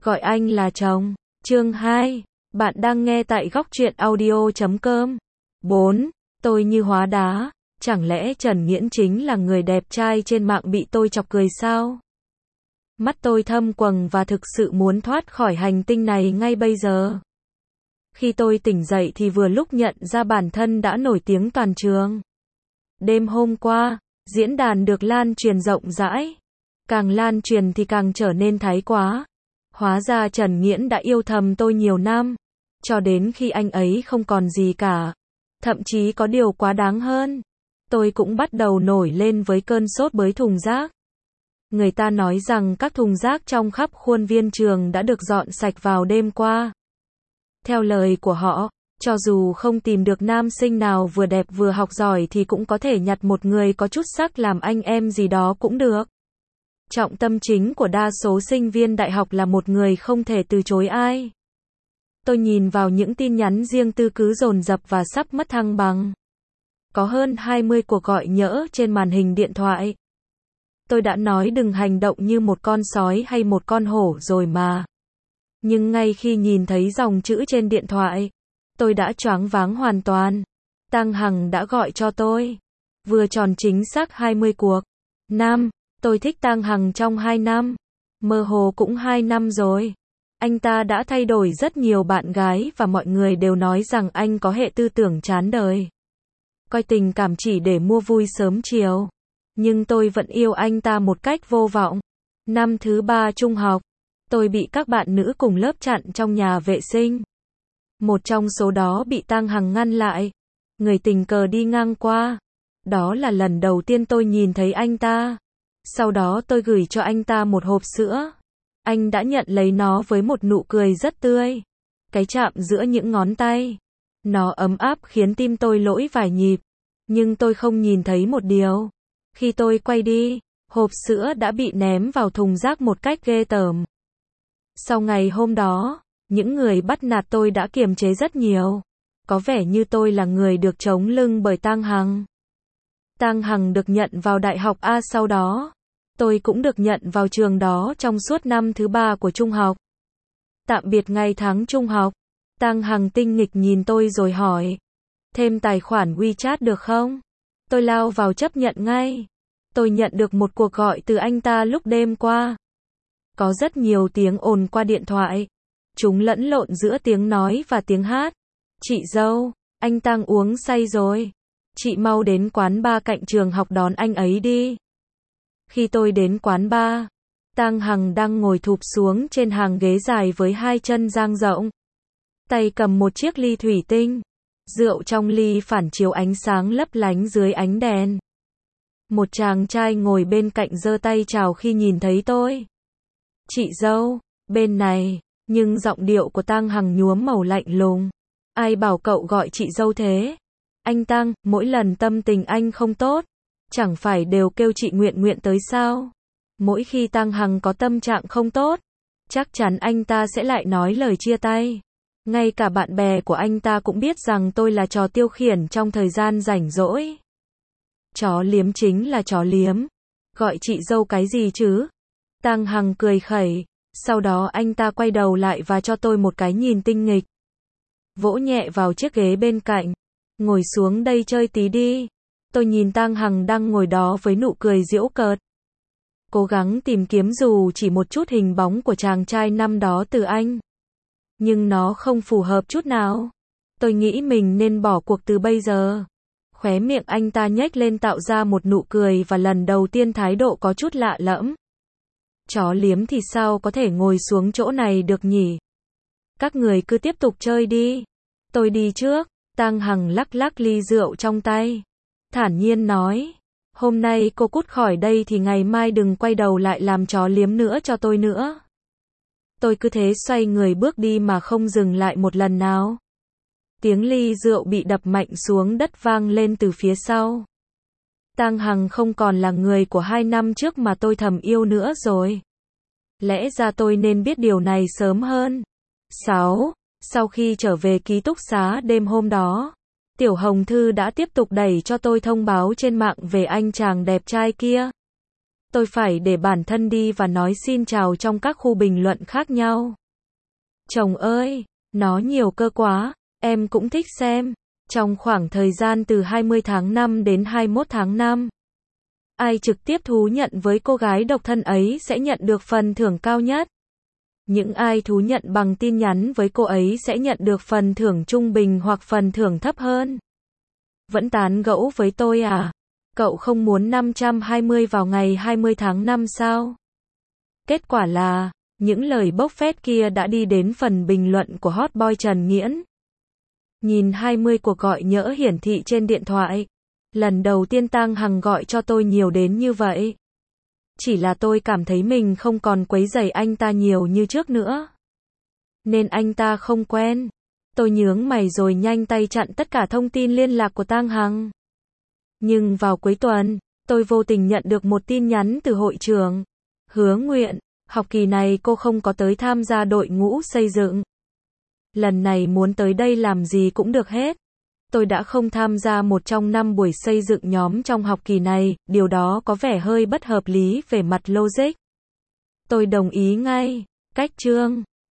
gọi anh là chồng. Chương 2. Bạn đang nghe tại góc truyện audio.com. 4. Tôi như hóa đá. Chẳng lẽ Trần Nghiễn chính là người đẹp trai trên mạng bị tôi chọc cười sao? Mắt tôi thâm quầng và thực sự muốn thoát khỏi hành tinh này ngay bây giờ. Khi tôi tỉnh dậy thì vừa lúc nhận ra bản thân đã nổi tiếng toàn trường. Đêm hôm qua, diễn đàn được lan truyền rộng rãi. Càng lan truyền thì càng trở nên thái quá. Hóa ra Trần Nghiễn đã yêu thầm tôi nhiều năm. Cho đến khi anh ấy không còn gì cả. Thậm chí có điều quá đáng hơn. Tôi cũng bắt đầu nổi lên với cơn sốt bới thùng rác. Người ta nói rằng các thùng rác trong khắp khuôn viên trường đã được dọn sạch vào đêm qua. Theo lời của họ, cho dù không tìm được nam sinh nào vừa đẹp vừa học giỏi thì cũng có thể nhặt một người có chút sắc làm anh em gì đó cũng được. Trọng tâm chính của đa số sinh viên đại học là một người không thể từ chối ai. Tôi nhìn vào những tin nhắn riêng tư cứ dồn dập và sắp mất thăng bằng. Có hơn 20 cuộc gọi nhỡ trên màn hình điện thoại. Tôi đã nói đừng hành động như một con sói hay một con hổ rồi mà. Nhưng ngay khi nhìn thấy dòng chữ trên điện thoại, tôi đã choáng váng hoàn toàn. Tăng Hằng đã gọi cho tôi. Vừa tròn chính xác 20 cuộc. Tôi thích Tăng Hằng trong 2 năm. Mơ hồ cũng 2 năm rồi. Anh ta đã thay đổi rất nhiều bạn gái và mọi người đều nói rằng anh có hệ tư tưởng chán đời. Coi tình cảm chỉ để mua vui sớm chiều. Nhưng tôi vẫn yêu anh ta một cách vô vọng. Năm thứ 3 trung học, tôi bị các bạn nữ cùng lớp chặn trong nhà vệ sinh. Một trong số đó bị Tăng Hằng ngăn lại. Người tình cờ đi ngang qua. Đó là lần đầu tiên tôi nhìn thấy anh ta. Sau đó tôi gửi cho anh ta một hộp sữa. Anh đã nhận lấy nó với một nụ cười rất tươi. Cái chạm giữa những ngón tay. Nó ấm áp khiến tim tôi lỗi vài nhịp. Nhưng tôi không nhìn thấy một điều. Khi tôi quay đi, hộp sữa đã bị ném vào thùng rác một cách ghê tởm. Sau ngày hôm đó, những người bắt nạt tôi đã kiềm chế rất nhiều. Có vẻ như tôi là người được chống lưng bởi Tăng Hằng. Tăng Hằng được nhận vào Đại học A sau đó. Tôi cũng được nhận vào trường đó trong suốt năm thứ 3 của trung học. Tạm biệt ngày tháng trung học. Tăng Hằng tinh nghịch nhìn tôi rồi hỏi. Thêm tài khoản WeChat được không? Tôi lao vào chấp nhận ngay. Tôi nhận được một cuộc gọi từ anh ta lúc đêm qua. Có rất nhiều tiếng ồn qua điện thoại. Chúng lẫn lộn giữa tiếng nói và tiếng hát. Chị dâu, anh Tăng uống say rồi. Chị mau đến quán bar cạnh trường học đón anh ấy đi. Khi tôi đến quán bar, Tăng Hằng đang ngồi thụp xuống trên hàng ghế dài với hai chân dang rộng. Tay cầm một chiếc ly thủy tinh. Rượu trong ly phản chiếu ánh sáng lấp lánh dưới ánh đèn. Một chàng trai ngồi bên cạnh giơ tay chào khi nhìn thấy tôi. Chị dâu, bên này, nhưng giọng điệu của Tăng Hằng nhuốm màu lạnh lùng. Ai bảo cậu gọi chị dâu thế? Anh Tăng, mỗi lần tâm tình anh không tốt, chẳng phải đều kêu chị Nguyện Nguyện tới sao? Mỗi khi Tăng Hằng có tâm trạng không tốt, chắc chắn anh ta sẽ lại nói lời chia tay. Ngay cả bạn bè của anh ta cũng biết rằng tôi là trò tiêu khiển trong thời gian rảnh rỗi. Chó liếm chính là chó liếm. Gọi chị dâu cái gì chứ? Tăng Hằng cười khẩy. Sau đó anh ta quay đầu lại và cho tôi một cái nhìn tinh nghịch. Vỗ nhẹ vào chiếc ghế bên cạnh. Ngồi xuống đây chơi tí đi. Tôi nhìn Tăng Hằng đang ngồi đó với nụ cười giễu cợt. Cố gắng tìm kiếm dù chỉ một chút hình bóng của chàng trai năm đó từ anh. Nhưng nó không phù hợp chút nào. Tôi nghĩ mình nên bỏ cuộc từ bây giờ. Khóe miệng anh ta nhếch lên tạo ra một nụ cười và lần đầu tiên thái độ có chút lạ lẫm. Chó liếm thì sao có thể ngồi xuống chỗ này được nhỉ? Các người cứ tiếp tục chơi đi. Tôi đi trước. Tăng Hằng lắc lắc ly rượu trong tay. Thản nhiên nói. Hôm nay cô cút khỏi đây thì ngày mai đừng quay đầu lại làm chó liếm nữa cho tôi nữa. Tôi cứ thế xoay người bước đi mà không dừng lại một lần nào. Tiếng ly rượu bị đập mạnh xuống đất vang lên từ phía sau. Tăng Hằng không còn là người của 2 năm trước mà tôi thầm yêu nữa rồi. Lẽ ra tôi nên biết điều này sớm hơn. 6. Sau khi trở về ký túc xá đêm hôm đó, Tiểu Hồng Thư đã tiếp tục đẩy cho tôi thông báo trên mạng về anh chàng đẹp trai kia. tôi phải để bản thân đi và nói xin chào trong các khu bình luận khác nhau. Chồng ơi, nó nhiều cơ quá, em cũng thích xem. Trong khoảng thời gian từ 20 tháng 5 đến 21 tháng 5, ai trực tiếp thú nhận với cô gái độc thân ấy sẽ nhận được phần thưởng cao nhất. Những ai thú nhận bằng tin nhắn với cô ấy sẽ nhận được phần thưởng trung bình hoặc phần thưởng thấp hơn. Vẫn tán gẫu với tôi à? Cậu không muốn 520 vào ngày 20 tháng 5 sao? Kết quả là, những lời bốc phét kia đã đi đến phần bình luận của hot boy Trần Nghiễn. Nhìn 20 cuộc gọi nhỡ hiển thị trên điện thoại. Lần đầu tiên Tang Hằng gọi cho tôi nhiều đến như vậy. Chỉ là tôi cảm thấy mình không còn quấy rầy anh ta nhiều như trước nữa. Nên anh ta không quen. Tôi nhướng mày rồi nhanh tay chặn tất cả thông tin liên lạc của Tang Hằng. Nhưng vào cuối tuần, tôi vô tình nhận được một tin nhắn từ hội trưởng. Hứa nguyện, học kỳ này cô không có tới tham gia đội ngũ xây dựng. Lần này muốn tới đây làm gì cũng được hết. Tôi đã không tham gia một trong 5 buổi xây dựng nhóm trong học kỳ này, điều đó có vẻ hơi bất hợp lý về mặt logic. Tôi đồng ý ngay. Cách chương